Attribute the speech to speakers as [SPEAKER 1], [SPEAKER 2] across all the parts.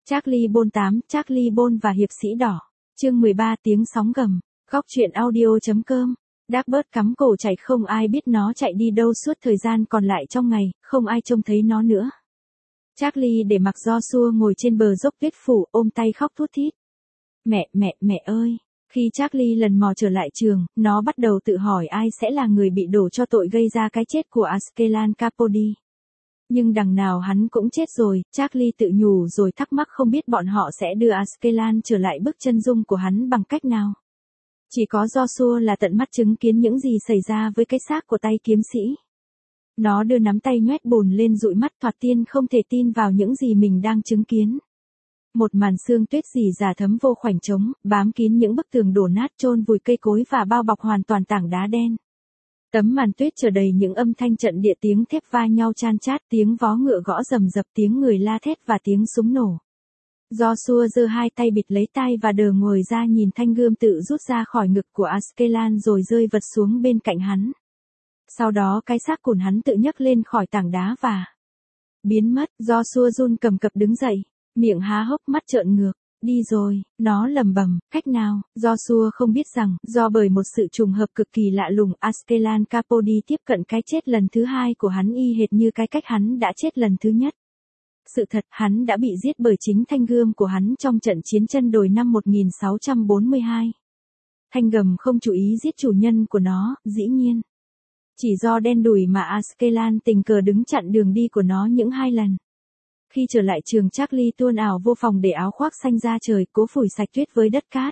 [SPEAKER 1] Charlie Bôn 8, Charlie Bôn và Hiệp sĩ đỏ. Chương 13 tiếng sóng gầm. Góc truyện audio.com. Darkbird cắm cổ chạy, không ai biết nó chạy đi đâu suốt thời gian còn lại trong ngày, không ai trông thấy nó nữa. Charlie để mặc Joshua ngồi trên bờ dốc tuyết phủ, ôm tay khóc thút thít. Mẹ ơi! Khi Charlie lần mò trở lại trường, nó bắt đầu tự hỏi ai sẽ là người bị đổ cho tội gây ra cái chết của Askelan Capote. Nhưng đằng nào hắn cũng chết rồi, Charlie tự nhủ rồi thắc mắc không biết bọn họ sẽ đưa Askelan trở lại bức chân dung của hắn bằng cách nào. Chỉ có Joshua là tận mắt chứng kiến những gì xảy ra với cái xác của tay kiếm sĩ. Nó đưa nắm tay nhoét bùn lên dụi mắt, thoạt tiên không thể tin vào những gì mình đang chứng kiến. Một màn sương tuyết rỉ rả thấm vô khoảnh trống, bám kín những bức tường đổ nát, chôn vùi cây cối và bao bọc hoàn toàn tảng đá đen. Tấm màn tuyết chở đầy những âm thanh trận địa, tiếng thép va nhau chan chát, tiếng vó ngựa gõ rầm rập, tiếng người la thét và tiếng súng nổ. Joshua giơ hai tay bịt lấy tai và đờ ngồi ra nhìn thanh gươm tự rút ra khỏi ngực của Askelan rồi rơi vật xuống bên cạnh hắn. Sau đó cái xác của hắn tự nhấc lên khỏi tảng đá và biến mất. Joshua run cầm cập đứng dậy, miệng há hốc, mắt trợn ngược. Đi rồi, nó lẩm bẩm, cách nào? Joshua không biết rằng, bởi một sự trùng hợp cực kỳ lạ lùng, Askelan Capote tiếp cận cái chết lần thứ hai của hắn y hệt như cái cách hắn đã chết lần thứ nhất. Sự thật, hắn đã bị giết bởi chính thanh gươm của hắn trong trận chiến chân đồi năm 1642. Thanh gầm không chú ý giết chủ nhân của nó, dĩ nhiên. Chỉ do đen đủi mà Askelan tình cờ đứng chặn đường đi của nó những hai lần. Khi trở lại trường, Charlie tuôn ảo vô phòng để áo khoác xanh ra trời, cố phủi sạch tuyết với đất cát.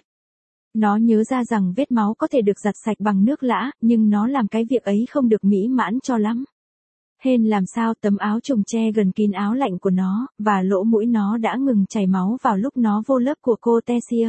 [SPEAKER 1] Nó nhớ ra rằng vết máu có thể được giặt sạch bằng nước lã, nhưng nó làm cái việc ấy không được mỹ mãn cho lắm. Hên làm sao tấm áo trùng che gần kín áo lạnh của nó, và lỗ mũi nó đã ngừng chảy máu vào lúc nó vô lớp của cô Tessier.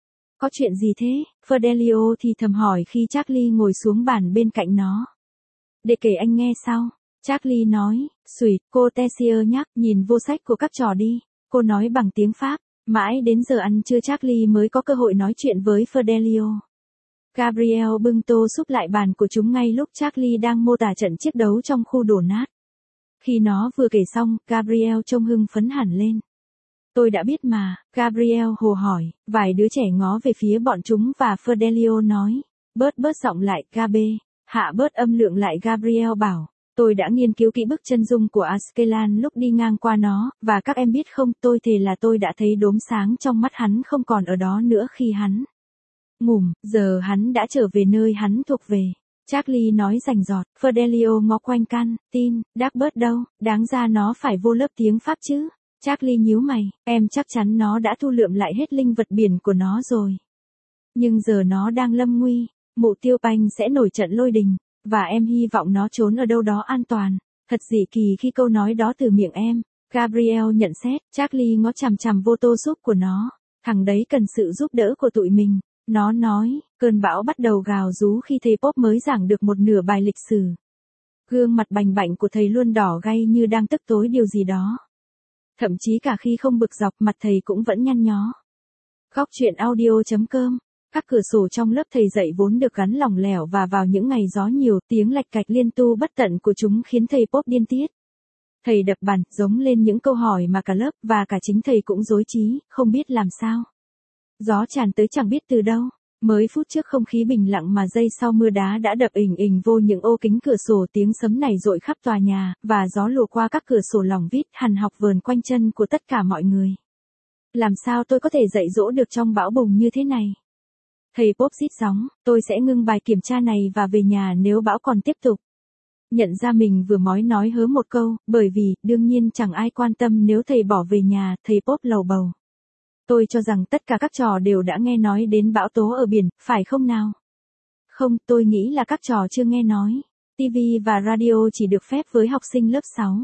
[SPEAKER 1] Có chuyện gì thế? Fidelio thì thầm hỏi khi Charlie ngồi xuống bàn bên cạnh nó. Để kể anh nghe sau. Charlie nói, xùi, cô Tessier nhắc, nhìn vô sách của các trò đi. Cô nói bằng tiếng Pháp. Mãi đến giờ ăn trưa Charlie mới có cơ hội nói chuyện với Fidelio. Gabriel bưng tô súp lại bàn của chúng ngay lúc Charlie đang mô tả trận chiến đấu trong khu đổ nát. Khi nó vừa kể xong, Gabriel trông hưng phấn hẳn lên. Tôi đã biết mà, Gabriel hồ hỏi, vài đứa trẻ ngó về phía bọn chúng và Fidelio nói. Bớt giọng lại, Gabe. Hạ bớt âm lượng lại, Gabriel bảo. Tôi đã nghiên cứu kỹ bức chân dung của Askelan lúc đi ngang qua nó, và các em biết không, tôi thề là tôi đã thấy đốm sáng trong mắt hắn không còn ở đó nữa khi hắn ngủm, giờ hắn đã trở về nơi hắn thuộc về. Charlie nói rành rọt. Fidelio ngó quanh căn, tin, Darkbird đâu, đáng ra nó phải vô lớp tiếng Pháp chứ. Charlie nhíu mày, em chắc chắn nó đã thu lượm lại hết linh vật biển của nó rồi. Nhưng giờ nó đang lâm nguy, mụ Tiêu Panh sẽ nổi trận lôi đình, và em hy vọng nó trốn ở đâu đó an toàn. Thật dị kỳ khi câu nói đó từ miệng em. Gabriel nhận xét. Charlie ngó chằm chằm vô tô súp của nó. Thằng đấy cần sự giúp đỡ của tụi mình. Nó nói, cơn bão bắt đầu gào rú khi thầy Pop mới giảng được một nửa bài lịch sử. Gương mặt bành bảnh của thầy luôn đỏ gay như đang tức tối điều gì đó. Thậm chí cả khi không bực dọc, mặt thầy cũng vẫn nhăn nhó. Góc truyện audio.com. Các cửa sổ trong lớp thầy dạy vốn được gắn lỏng lẻo, và vào những ngày gió nhiều, tiếng lạch cạch liên tu bất tận của chúng khiến thầy Pop điên tiết. Thầy đập bàn, giống lên những câu hỏi mà cả lớp và cả chính thầy cũng rối trí, không biết làm sao. Gió tràn tới chẳng biết từ đâu. Mới phút trước không khí bình lặng mà giây sau mưa đá đã đập ình ình vô những ô kính cửa sổ, tiếng sấm nảy rội khắp tòa nhà, và gió lùa qua các cửa sổ lỏng vít hằn học vờn quanh chân của tất cả mọi người. Làm sao tôi có thể dạy dỗ được trong bão bùng như thế này? Thầy Pop rít gióng, tôi sẽ ngưng bài kiểm tra này và về nhà nếu bão còn tiếp tục. Nhận ra mình vừa nói hớ một câu, bởi vì, đương nhiên chẳng ai quan tâm nếu thầy bỏ về nhà, thầy Pop lầu bầu. Tôi cho rằng tất cả các trò đều đã nghe nói đến bão tố ở biển, phải không nào? Không, tôi nghĩ là các trò chưa nghe nói. TV và radio chỉ được phép với học sinh lớp 6.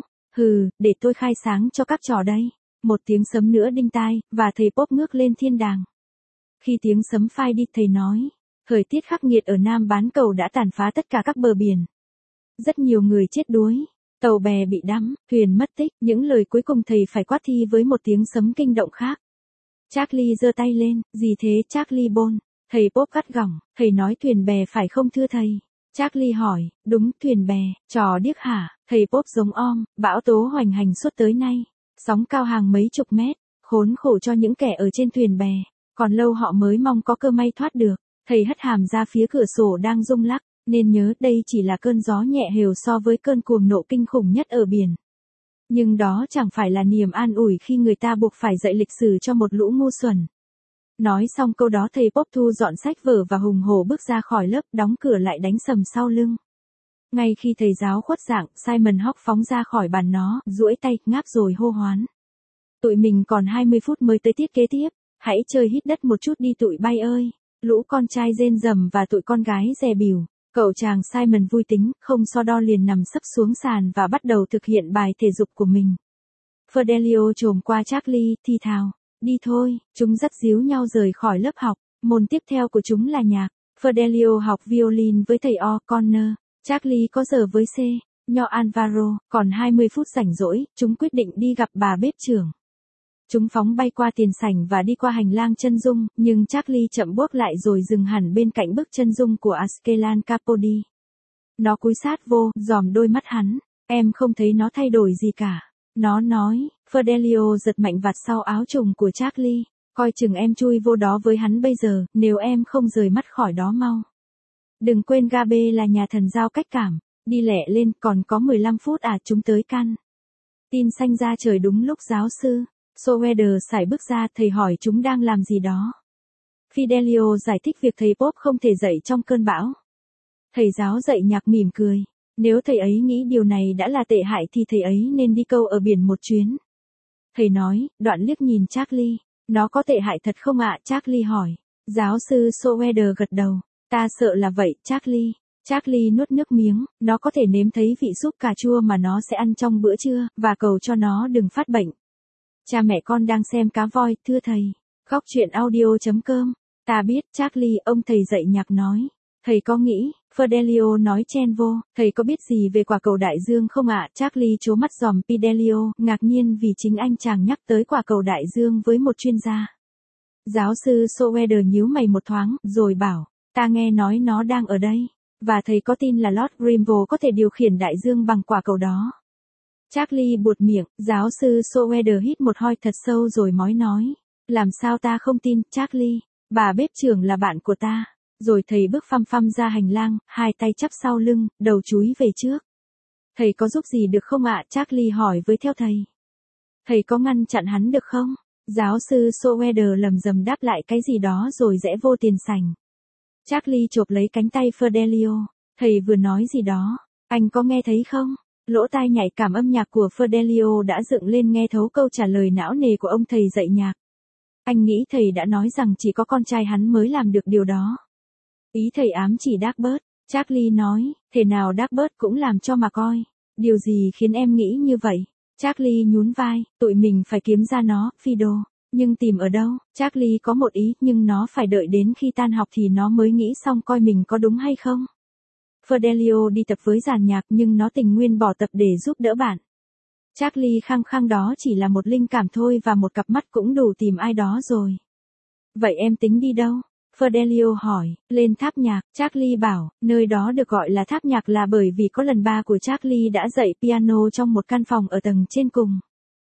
[SPEAKER 1] Để tôi khai sáng cho các trò đây. Một tiếng sấm nữa đinh tai, và thầy Pop ngước lên thiên đàng. Khi tiếng sấm phai đi, thầy nói, thời tiết khắc nghiệt ở Nam bán cầu đã tàn phá tất cả các bờ biển. Rất nhiều người chết đuối, tàu bè bị đắm, thuyền mất tích. Những lời cuối cùng thầy phải quát thi với một tiếng sấm kinh động khác. Charlie giơ tay lên, gì thế Charlie Bôn? Thầy Pop gắt gỏng, thầy nói thuyền bè phải không thưa thầy? Charlie hỏi, đúng, thuyền bè, trò điếc hả? Thầy Pop giống om, bão tố hoành hành suốt tới nay. Sóng cao hàng mấy chục mét, Khốn khổ cho những kẻ ở trên thuyền bè, còn lâu họ mới mong có cơ may thoát được. Thầy hất hàm ra phía cửa sổ đang rung lắc, nên nhớ đây chỉ là cơn gió nhẹ hều so với cơn cuồng nộ kinh khủng nhất ở biển. Nhưng đó chẳng phải là niềm an ủi khi người ta buộc phải dạy lịch sử cho một lũ ngu xuẩn. Nói xong câu đó thầy Pop thu dọn sách vở và hùng hổ bước ra khỏi lớp, đóng cửa lại đánh sầm sau lưng. Ngay khi thầy giáo khuất dạng, Simon Hawk phóng ra khỏi bàn nó, duỗi tay, ngáp rồi hô hoán. Tụi mình còn 20 phút mới tới tiết kế tiếp, hãy chơi hít đất một chút đi tụi bay ơi. Lũ con trai rên rầm và tụi con gái dè bỉu. Cậu chàng Simon vui tính, không so đo liền nằm sấp xuống sàn và bắt đầu thực hiện bài thể dục của mình. Fidelio chồm qua Charlie, thì thào. Đi thôi, chúng dắt díu nhau rời khỏi lớp học. Môn tiếp theo của chúng là nhạc. Fidelio học violin với thầy O'Connor. Charlie có giờ với C. Nho Alvaro, còn 20 phút rảnh rỗi, chúng quyết định đi gặp bà bếp trưởng. Chúng phóng bay qua tiền sảnh và đi qua hành lang chân dung, nhưng Charlie chậm bước lại rồi dừng hẳn bên cạnh bức chân dung của Askelan Capodi. Nó cúi sát vô, dòm đôi mắt hắn. Em không thấy nó thay đổi gì cả. Nó nói. Fidelio giật mạnh vạt sau áo trùng của Charlie. Coi chừng em chui vô đó với hắn bây giờ, nếu em không rời mắt khỏi đó mau. Đừng quên Gabe là nhà thần giao cách cảm. Đi lẹ lên, còn có 15 phút chúng tới căn. Tin xanh ra trời đúng lúc giáo sư Soeder sải bước ra, thầy hỏi chúng đang làm gì đó. Fidelio giải thích việc thầy Pop không thể dạy trong cơn bão. Thầy giáo dạy nhạc mỉm cười. Nếu thầy ấy nghĩ điều này đã là tệ hại thì thầy ấy nên đi câu ở biển một chuyến. Thầy nói, đoạn liếc nhìn Charlie. Nó có tệ hại thật không ạ? Charlie hỏi. Giáo sư Soeder gật đầu. Ta sợ là vậy, Charlie. Charlie nuốt nước miếng, nó có thể nếm thấy vị súp cà chua mà nó sẽ ăn trong bữa trưa, và cầu cho nó đừng phát bệnh. Cha mẹ con đang xem cá voi, thưa thầy. Góc truyện audio.com. Ta biết, Charlie, ông thầy dạy nhạc nói. Thầy có nghĩ, Fidelio nói chen vô, thầy có biết gì về quả cầu đại dương không ạ? Charlie trố mắt dòm Fidelio, ngạc nhiên vì chính anh chàng nhắc tới quả cầu đại dương với một chuyên gia. Giáo sư Soeder nhíu mày một thoáng, rồi bảo, ta nghe nói nó đang ở đây. Và thầy có tin là Lord Grimble có thể điều khiển đại dương bằng quả cầu đó? Charlie buột miệng, giáo sư Soeder hít một hơi thật sâu rồi mói nói. Làm sao ta không tin, Charlie? Bà bếp trưởng là bạn của ta. Rồi thầy bước phăm phăm ra hành lang, hai tay chắp sau lưng, đầu chúi về trước. Thầy có giúp gì được không ạ? Charlie hỏi với theo thầy. Thầy có ngăn chặn hắn được không? Giáo sư Soeder lầm rầm đáp lại cái gì đó rồi rẽ vô tiền sảnh. Charlie chộp lấy cánh tay Fidelio. Thầy vừa nói gì đó, anh có nghe thấy không? Lỗ tai nhạy cảm âm nhạc của Fidelio đã dựng lên nghe thấu câu trả lời não nề của ông thầy dạy nhạc. Anh nghĩ thầy đã nói rằng chỉ có con trai hắn mới làm được điều đó. Ý thầy ám chỉ Dagbert. Charlie nói, thế nào Dagbert cũng làm cho mà coi. Điều gì khiến em nghĩ như vậy? Charlie nhún vai, tụi mình phải kiếm ra nó, Fido. Nhưng tìm ở đâu? Charlie có một ý, nhưng nó phải đợi đến khi tan học thì nó mới nghĩ xong coi mình có đúng hay không. Fidelio đi tập với dàn nhạc nhưng nó tình nguyện bỏ tập để giúp đỡ bạn. Charlie khăng khăng đó chỉ là một linh cảm thôi và một cặp mắt cũng đủ tìm ai đó rồi. Vậy em tính đi đâu? Fidelio hỏi, lên tháp nhạc. Charlie bảo, nơi đó được gọi là tháp nhạc là bởi vì có lần ba của Charlie đã dạy piano trong một căn phòng ở tầng trên cùng.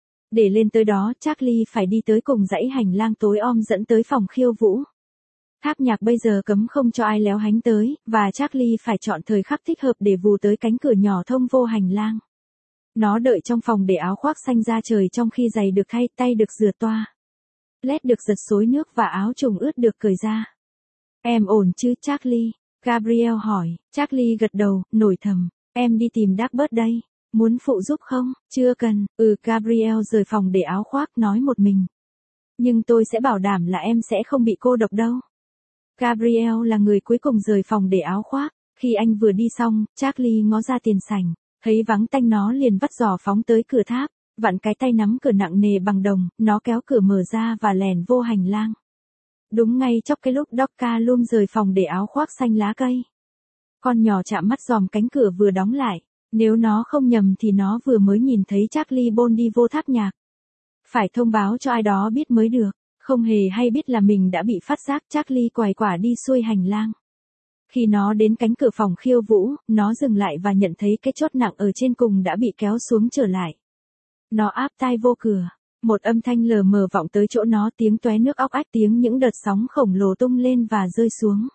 [SPEAKER 1] Để lên tới đó, Charlie phải đi tới cùng dãy hành lang tối om dẫn tới phòng khiêu vũ. Tháp nhạc bây giờ cấm không cho ai léo hánh tới, và Charlie phải chọn thời khắc thích hợp để vù tới cánh cửa nhỏ thông vô hành lang. Nó đợi trong phòng để áo khoác xanh ra trời trong khi giày được thay, tay được rửa toa. Led được giật xối nước và áo trùng ướt được cởi ra. Em ổn chứ Charlie? Gabriel hỏi. Charlie gật đầu, nổi thầm. Em đi tìm Dagbert đây. Muốn phụ giúp không? Chưa cần. Gabriel rời phòng để áo khoác nói một mình. Nhưng tôi sẽ bảo đảm là em sẽ không bị cô độc đâu. Gabriel là người cuối cùng rời phòng để áo khoác. Khi anh vừa đi xong, Charlie ngó ra tiền sảnh. Thấy vắng tanh nó liền vắt giò phóng tới cửa tháp. Vặn cái tay nắm cửa nặng nề bằng đồng, nó kéo cửa mở ra và lèn vô hành lang. Đúng ngay chốc cái lúc Dr. Loom rời phòng để áo khoác xanh lá cây. Con nhỏ chạm mắt dòm cánh cửa vừa đóng lại. Nếu nó không nhầm thì nó vừa mới nhìn thấy Charlie Bond đi vô tháp nhạc. Phải thông báo cho ai đó biết mới được. Không hề hay biết là mình đã bị phát giác, Charlie quài quả đi xuôi hành lang. Khi nó đến cánh cửa phòng khiêu vũ, nó dừng lại và nhận thấy cái chốt nặng ở trên cùng đã bị kéo xuống trở lại. Nó áp tai vô cửa. Một âm thanh lờ mờ vọng tới chỗ nó, tiếng tóe nước óc ách, tiếng những đợt sóng khổng lồ tung lên và rơi xuống.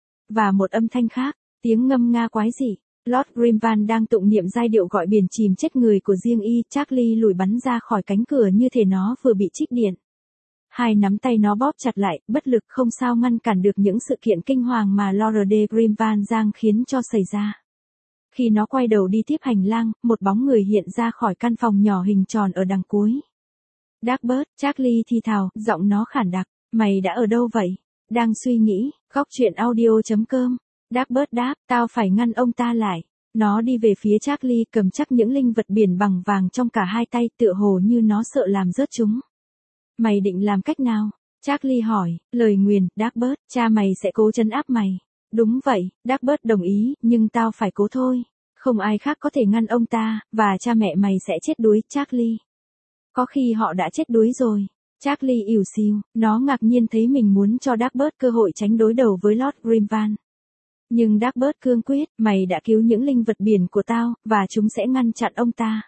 [SPEAKER 1] Và một âm thanh khác, tiếng ngâm nga quái dị. Lord Grimvan đang tụng niệm giai điệu gọi biển chìm chết người của riêng y. Charlie lùi bắn ra khỏi cánh cửa như thể nó vừa bị trích điện. Hai nắm tay nó bóp chặt lại, bất lực không sao ngăn cản được những sự kiện kinh hoàng mà Lord Grimvan Giang khiến cho xảy ra. Khi nó quay đầu đi tiếp hành lang, một bóng người hiện ra khỏi căn phòng nhỏ hình tròn ở đằng cuối. Dagbert, Charlie thì thào, giọng nó khản đặc, mày đã ở đâu vậy? Đang suy nghĩ, góc chuyện audio.com. Dagbert đáp, tao phải ngăn ông ta lại. Nó đi về phía Charlie, cầm chắc những linh vật biển bằng vàng trong cả hai tay, tựa hồ như nó sợ làm rớt chúng. Mày định làm cách nào? Charlie hỏi, lời nguyền, Dagbert, cha mày sẽ cố trấn áp mày. Đúng vậy, Dagbert đồng ý, nhưng tao phải cố thôi. Không ai khác có thể ngăn ông ta, và cha mẹ mày sẽ chết đuối, Charlie. Có khi họ đã chết đuối rồi. Charlie ỉu xìu, nó ngạc nhiên thấy mình muốn cho Dagbert cơ hội tránh đối đầu với Lord Grimvan. Nhưng Dagbert cương quyết, mày đã cứu những linh vật biển của tao, và chúng sẽ ngăn chặn ông ta.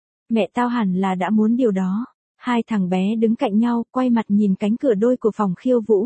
[SPEAKER 1] Mẹ tao hẳn là đã muốn điều đó. Hai thằng bé đứng cạnh nhau, quay mặt nhìn cánh cửa đôi của phòng khiêu vũ.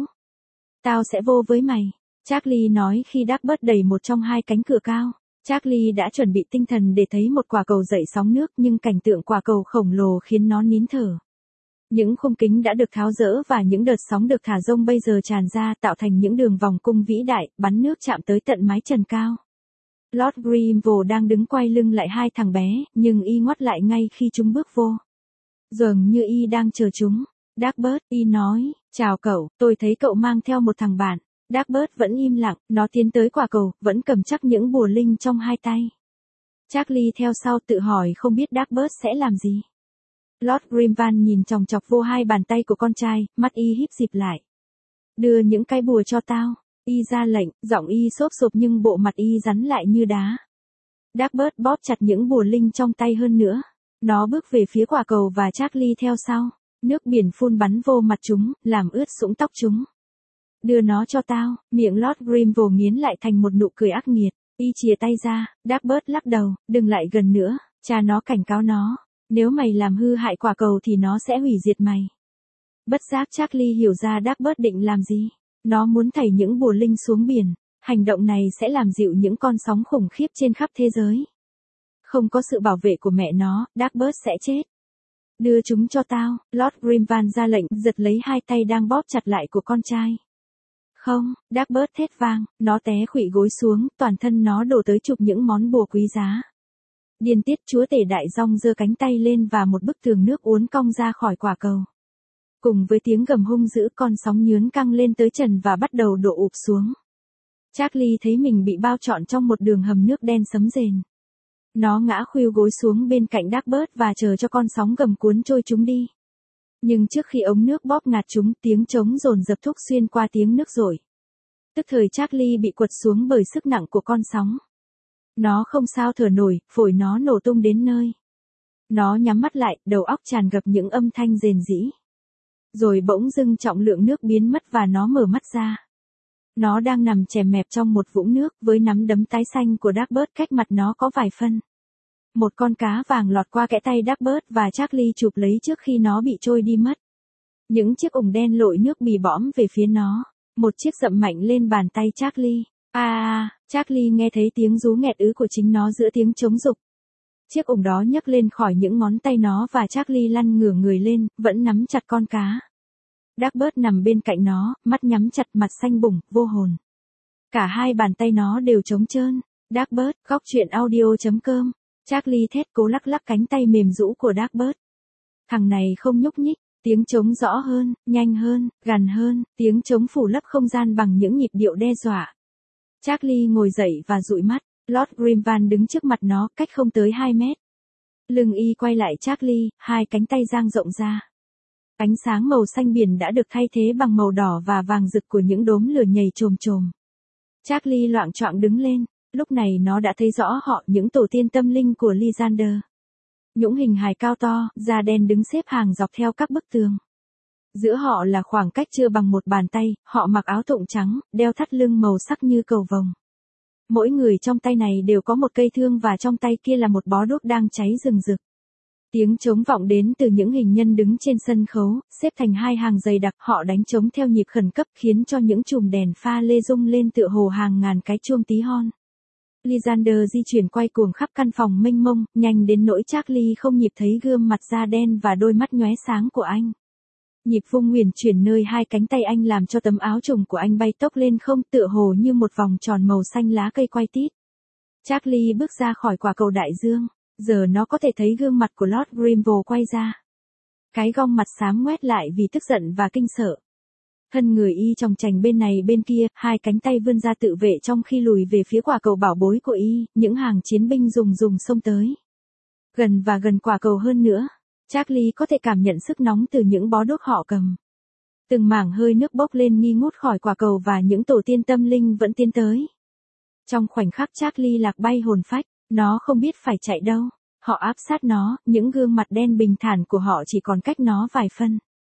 [SPEAKER 1] Tao sẽ vô với mày, Charlie nói khi Dagbert đẩy một trong hai cánh cửa cao. Charlie đã chuẩn bị tinh thần để thấy một quả cầu dậy sóng nước, nhưng cảnh tượng quả cầu khổng lồ khiến nó nín thở. Những khung kính đã được tháo dỡ và những đợt sóng được thả rông bây giờ tràn ra, tạo thành những đường vòng cung vĩ đại, bắn nước chạm tới tận mái trần cao. Lord Grimval đang đứng quay lưng lại hai thằng bé, nhưng y ngoắt lại ngay khi chúng bước vô. Dường như y đang chờ chúng. Dagbert, y nói, chào cậu, tôi thấy cậu mang theo một thằng bạn. Dagbert vẫn im lặng, nó tiến tới quả cầu, vẫn cầm chắc những bùa linh trong hai tay. Charlie theo sau tự hỏi không biết Dagbert sẽ làm gì. Lord Grimvan nhìn chòng chọc vô hai bàn tay của con trai, mắt y híp dịp lại. Đưa những cái bùa cho tao. Y ra lệnh, giọng y xốp xộp nhưng bộ mặt y rắn lại như đá. Dagbert bóp chặt những bùa linh trong tay hơn nữa. Nó bước về phía quả cầu và Charlie theo sau. Nước biển phun bắn vô mặt chúng, làm ướt sũng tóc chúng. Đưa nó cho tao, miệng Lord Grimval nghiến lại thành một nụ cười ác nghiệt. Y chìa tay ra, Dagbert lắc đầu, đừng lại gần nữa, cha nó cảnh cáo nó. Nếu mày làm hư hại quả cầu thì nó sẽ hủy diệt mày. Bất giác Charlie hiểu ra Dagbert định làm gì. Nó muốn thảy những bùa linh xuống biển. Hành động này sẽ làm dịu những con sóng khủng khiếp trên khắp thế giới. Không có sự bảo vệ của mẹ nó, Dagbert sẽ chết. Đưa chúng cho tao, Lord Grimvan ra lệnh, giật lấy hai tay đang bóp chặt lại của con trai. Không, Dagbert thét vang, nó té khuỵu gối xuống, toàn thân nó đổ tới chụp những món bùa quý giá. Điên tiết chúa tể đại dong giơ cánh tay lên và một bức tường nước uốn cong ra khỏi quả cầu. Cùng với tiếng gầm hung dữ, con sóng nhướn căng lên tới trần và bắt đầu đổ ụp xuống. Charlie thấy mình bị bao trọn trong một đường hầm nước đen sấm rền. Nó ngã khuỵu gối xuống bên cạnh Dagbert và chờ cho con sóng gầm cuốn trôi chúng đi. Nhưng trước khi ống nước bóp ngạt chúng, tiếng trống dồn dập thúc xuyên qua tiếng nước rội. Tức thời Charlie bị quật xuống bởi sức nặng của con sóng. Nó không sao thở nổi, phổi nó nổ tung đến nơi. Nó nhắm mắt lại, đầu óc tràn ngập những âm thanh rền rĩ. Rồi bỗng dưng trọng lượng nước biến mất và nó mở mắt ra. Nó đang nằm chèm mẹp trong một vũng nước, với nắm đấm tái xanh của Dagbert cách mặt nó có vài phân. Một con cá vàng lọt qua kẽ tay Dagbert và Charlie chụp lấy trước khi nó bị trôi đi mất. Những chiếc ủng đen lội nước bì bõm về phía nó. Một chiếc dậm mạnh lên bàn tay Charlie. Charlie nghe thấy tiếng rú nghẹt ứ của chính nó giữa tiếng trống dục. Chiếc ủng đó nhấc lên khỏi những ngón tay nó và Charlie lăn ngửa người lên, vẫn nắm chặt con cá. Dagbert nằm bên cạnh nó, mắt nhắm chặt, mặt xanh bùng, vô hồn. Cả hai bàn tay nó đều trống trơn. Dagbert, góc chuyện audio.com. Charlie thét cố lắc lắc cánh tay mềm rũ của Dagbert. Thằng này không nhúc nhích, tiếng trống rõ hơn, nhanh hơn, gần hơn, tiếng trống phủ lấp không gian bằng những nhịp điệu đe dọa. Charlie ngồi dậy và dụi mắt, Lord Grimvan đứng trước mặt nó, cách không tới 2 mét. Lưng y quay lại Charlie, hai cánh tay dang rộng ra. Ánh sáng màu xanh biển đã được thay thế bằng màu đỏ và vàng rực của những đốm lửa nhảy chồm chồm. Charlie loạng choạng đứng lên, lúc này nó đã thấy rõ họ, những tổ tiên tâm linh của Lysander. Những hình hài cao to, da đen đứng xếp hàng dọc theo các bức tường. Giữa họ là khoảng cách chưa bằng một bàn tay, họ mặc áo thụng trắng, đeo thắt lưng màu sắc như cầu vồng. Mỗi người trong tay này đều có một cây thương và trong tay kia là một bó đuốc đang cháy rừng rực. Tiếng trống vọng đến từ những hình nhân đứng trên sân khấu, xếp thành hai hàng dày đặc, họ đánh trống theo nhịp khẩn cấp khiến cho những chùm đèn pha lê rung lên tựa hồ hàng ngàn cái chuông tí hon. Lysander di chuyển quay cuồng khắp căn phòng mênh mông, nhanh đến nỗi Charlie không nhịp thấy gương mặt da đen và đôi mắt nhóe sáng của anh. Nhịp vung huyền chuyển nơi hai cánh tay anh làm cho tấm áo trùng của anh bay tốc lên không, tựa hồ như một vòng tròn màu xanh lá cây quay tít. Charlie bước ra khỏi quả cầu đại dương, giờ nó có thể thấy gương mặt của Lord Grimble quay ra. Cái gong mặt xám ngoét lại vì tức giận và kinh sợ. Thân người y chòng chành bên này bên kia, hai cánh tay vươn ra tự vệ trong khi lùi về phía quả cầu bảo bối của y, những hàng chiến binh dùng xông tới. Gần và gần quả cầu hơn nữa, Charlie có thể cảm nhận sức nóng từ những bó đuốc họ cầm. Từng mảng hơi nước bốc lên nghi ngút khỏi quả cầu và những tổ tiên tâm linh vẫn tiến tới. Trong khoảnh khắc Charlie lạc bay hồn phách, nó không biết phải chạy đâu. Họ áp sát nó, những gương mặt đen bình thản của họ chỉ còn cách nó vài phân.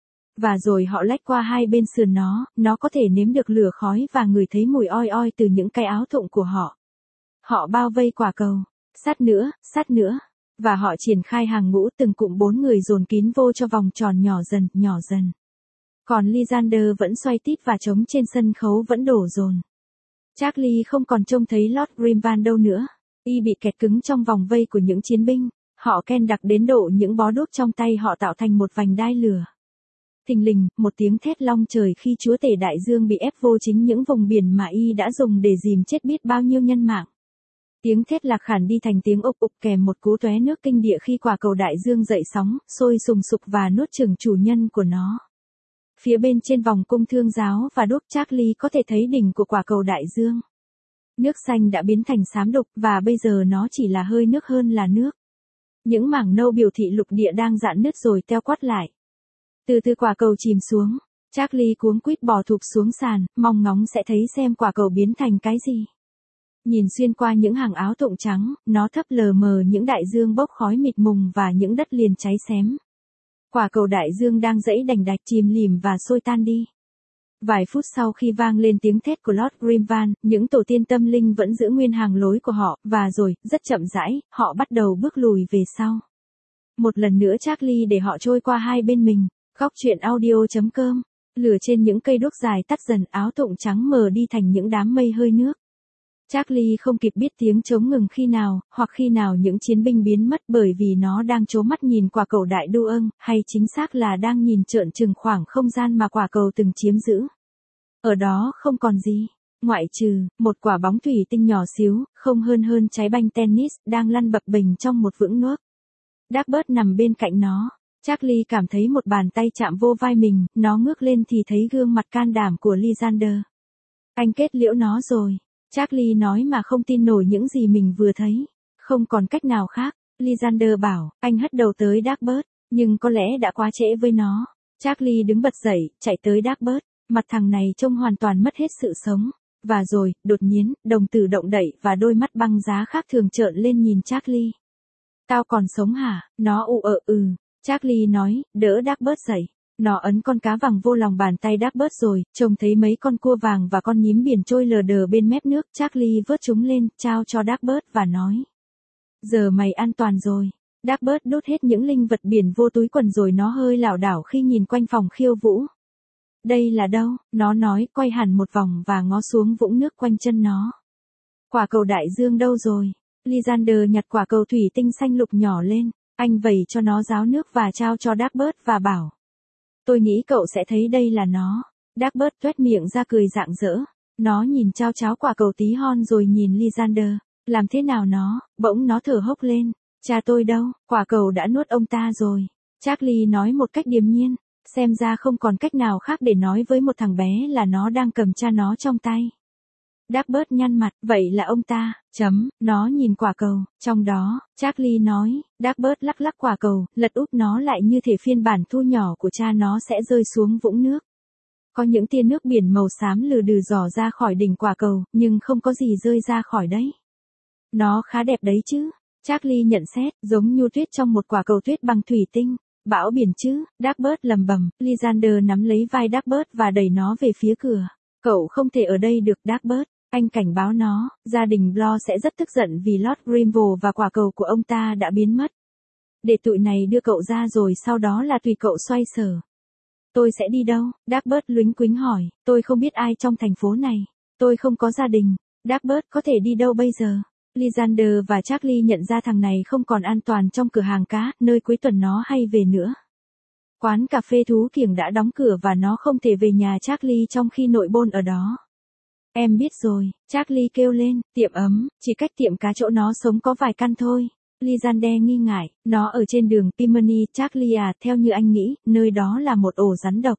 [SPEAKER 1] Và rồi họ lách qua hai bên sườn nó có thể nếm được lửa khói và ngửi thấy mùi oi oi từ những cái áo thụng của họ. Họ bao vây quả cầu, sát nữa, và họ triển khai hàng ngũ từng cụm 4 người dồn kín vô cho vòng tròn nhỏ dần. Còn Lysander vẫn xoay tít và trống trên sân khấu vẫn đổ dồn. Charlie không còn trông thấy Lord Grimvan đâu nữa. Y bị kẹt cứng trong vòng vây của những chiến binh, họ ken đặc đến độ những bó đuốc trong tay họ tạo thành một vành đai lửa. Thình lình, một tiếng thét long trời khi chúa tể đại dương bị ép vô chính những vùng biển mà y đã dùng để dìm chết biết bao nhiêu nhân mạng. Tiếng thét lạc hẳn đi thành tiếng ục ục kèm một cú tóe nước kinh địa khi quả cầu đại dương dậy sóng, sôi sùng sục và nuốt chửng chủ nhân của nó. Phía bên trên vòng cung thương giáo và đuốc Charlie có thể thấy đỉnh của quả cầu đại dương. Nước xanh đã biến thành xám đục và bây giờ nó chỉ là hơi nước hơn là nước. Những mảng nâu biểu thị lục địa đang rạn nứt rồi teo quắt lại. Từ từ quả cầu chìm xuống, Charlie cuống quýt bò thụp xuống sàn, mong ngóng sẽ thấy xem quả cầu biến thành cái gì. Nhìn xuyên qua những hàng áo thụng trắng, nó thấp lờ mờ những đại dương bốc khói mịt mùng và những đất liền cháy xém. Quả cầu đại dương đang dãy đành đạch chìm lìm và sôi tan đi. Vài phút sau khi vang lên tiếng thét của Lord Grimvan, những tổ tiên tâm linh vẫn giữ nguyên hàng lối của họ, và rồi, rất chậm rãi, họ bắt đầu bước lùi về sau. Một lần nữa Charlie để họ trôi qua hai bên mình. Góc truyện audio.com. Lửa trên những cây đuốc dài tắt dần, áo thụng trắng mờ đi thành những đám mây hơi nước. Charlie không kịp biết tiếng trống ngừng khi nào, hoặc khi nào những chiến binh biến mất bởi vì nó đang trố mắt nhìn quả cầu đại đu âng, hay chính xác là đang nhìn trợn trừng khoảng không gian mà quả cầu từng chiếm giữ. Ở đó không còn gì, ngoại trừ một quả bóng thủy tinh nhỏ xíu, không hơn trái banh tennis, đang lăn bập bềnh trong một vũng nước. Dagbert nằm bên cạnh nó. Charlie cảm thấy một bàn tay chạm vô vai mình, nó ngước lên thì thấy gương mặt can đảm của Lysander. Anh kết liễu nó rồi. Charlie nói mà không tin nổi những gì mình vừa thấy. Không còn cách nào khác, Lysander bảo, anh hất đầu tới Dagbert, nhưng có lẽ đã quá trễ với nó. Charlie đứng bật dậy, chạy tới Dagbert, mặt thằng này trông hoàn toàn mất hết sự sống. Và rồi, đột nhiên, đồng tử động đậy và đôi mắt băng giá khác thường trợn lên nhìn Charlie. Tao còn sống hả? Nó Charlie nói, đỡ Dagbert dậy. Nó ấn con cá vàng vô lòng bàn tay Dagbert rồi, trông thấy mấy con cua vàng và con nhím biển trôi lờ đờ bên mép nước. Charlie vớt chúng lên, trao cho Dagbert và nói. Giờ mày an toàn rồi. Dagbert đốt hết những linh vật biển vô túi quần rồi nó hơi lảo đảo khi nhìn quanh phòng khiêu vũ. Đây là đâu? Nó nói, quay hẳn một vòng và ngó xuống vũng nước quanh chân nó. Quả cầu đại dương đâu rồi? Lysander nhặt quả cầu thủy tinh xanh lục nhỏ lên. Anh vẩy cho nó ráo nước và trao cho Dagbert và bảo. Tôi nghĩ cậu sẽ thấy đây là nó. Dagbert tuét miệng ra cười rạng rỡ. Nó nhìn trao cháo quả cầu tí hon rồi nhìn Lysander. Làm thế nào nó? Bỗng nó thở hốc lên. Cha tôi đâu? Quả cầu đã nuốt ông ta rồi. Charlie nói một cách điềm nhiên. Xem ra không còn cách nào khác để nói với một thằng bé là nó đang cầm cha nó trong tay. Dagbert nhăn mặt, vậy là ông ta, nó nhìn quả cầu, trong đó, Charlie nói, Dagbert lắc lắc quả cầu, lật úp nó lại như thể phiên bản thu nhỏ của cha nó sẽ rơi xuống vũng nước. Có những tia nước biển màu xám lừ đừ rỏ ra khỏi đỉnh quả cầu, nhưng không có gì rơi ra khỏi đấy. Nó khá đẹp đấy chứ, Charlie nhận xét, giống như tuyết trong một quả cầu tuyết bằng thủy tinh. Bão biển chứ, Dagbert lầm bầm, Lysander nắm lấy vai Dagbert và đẩy nó về phía cửa. Cậu không thể ở đây được Dagbert. Anh cảnh báo nó, gia đình Bloor sẽ rất tức giận vì Lord Grimble và quả cầu của ông ta đã biến mất. để tụi này đưa cậu ra rồi sau đó là tùy cậu xoay sở. Tôi sẽ đi đâu? Dagbert lúnh quính hỏi, tôi không biết ai trong thành phố này. Tôi không có gia đình. Dagbert có thể đi đâu bây giờ? Lysander và Charlie nhận ra thằng này không còn an toàn trong cửa hàng cá, nơi cuối tuần nó hay về nữa. Quán cà phê thú kiểng đã đóng cửa và nó không thể về nhà Charlie trong khi nội bôn ở đó. Em biết rồi, Charlie kêu lên, tiệm ấm, chỉ cách tiệm cá chỗ nó sống có vài căn thôi. Lysander nghi ngại, nó ở trên đường Pimeni, Charlie à, theo như anh nghĩ, nơi đó là một ổ rắn độc.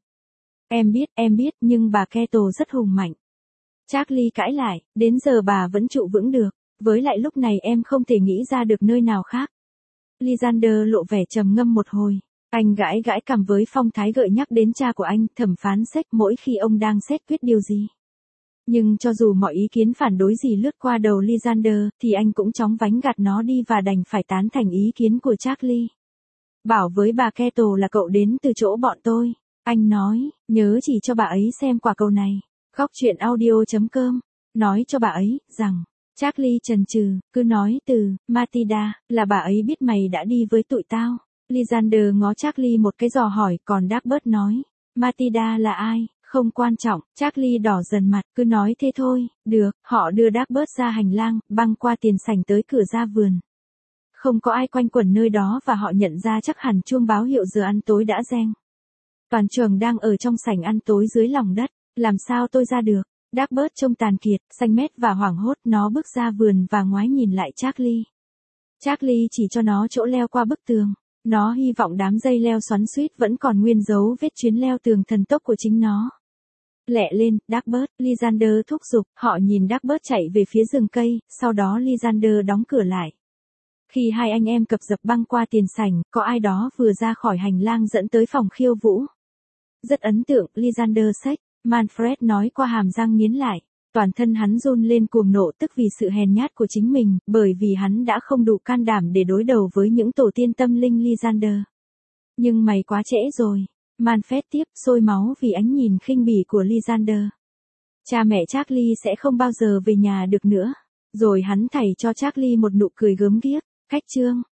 [SPEAKER 1] Em biết, nhưng bà Keto rất hùng mạnh. Charlie cãi lại, đến giờ bà vẫn trụ vững được, với lại lúc này em không thể nghĩ ra được nơi nào khác. Lysander lộ vẻ trầm ngâm một hồi. Anh gãi cằm với phong thái gợi nhắc đến cha của anh, thẩm phán Séc, mỗi khi ông đang xét quyết điều gì. Nhưng cho dù mọi ý kiến phản đối gì lướt qua đầu Lysander, thì anh cũng chóng vánh gạt nó đi và đành phải tán thành ý kiến của Charlie. Bảo với bà Keto là cậu đến từ chỗ bọn tôi. Anh nói, nhớ chỉ cho bà ấy xem quả cầu này. Góc truyện audio.com. Nói cho bà ấy, rằng, Charlie chần chừ, cứ nói từ, Matilda, là bà ấy biết mày đã đi với tụi tao. Lysander ngó Charlie một cái dò hỏi, còn Dagbert nói, Matilda là ai? Không quan trọng. Charlie đỏ dần mặt, cứ nói thế thôi. Được, họ đưa Dagbert ra hành lang, băng qua tiền sảnh tới cửa ra vườn. Không có ai quanh quẩn nơi đó và họ nhận ra chắc hẳn chuông báo hiệu giờ ăn tối đã reng. Toàn trường đang ở trong sảnh ăn tối dưới lòng đất. Làm sao tôi ra được? Dagbert trông tàn kiệt, xanh mét và hoảng hốt, nó bước ra vườn và ngoái nhìn lại Charlie. Charlie chỉ cho nó chỗ leo qua bức tường. Nó hy vọng đám dây leo xoắn xuýt vẫn còn nguyên dấu vết chuyến leo tường thần tốc của chính nó. Lẹ lên, Dagbert, Lysander thúc giục, họ nhìn Dagbert chạy về phía rừng cây, sau đó Lysander đóng cửa lại. Khi hai anh em cập dập băng qua tiền sảnh, có ai đó vừa ra khỏi hành lang dẫn tới phòng khiêu vũ. Rất ấn tượng, Lysander Séc, Manfred nói qua hàm răng nghiến lại. Toàn thân hắn run lên cuồng nộ tức vì sự hèn nhát của chính mình, bởi vì hắn đã không đủ can đảm để đối đầu với những tổ tiên tâm linh Lysander. Nhưng mày quá trễ rồi. Manfred tiếp, sôi máu vì ánh nhìn khinh bỉ của Lysander. Cha mẹ Charlie sẽ không bao giờ về nhà được nữa. Rồi hắn thảy cho Charlie một nụ cười gớm ghiếc. Khách trương.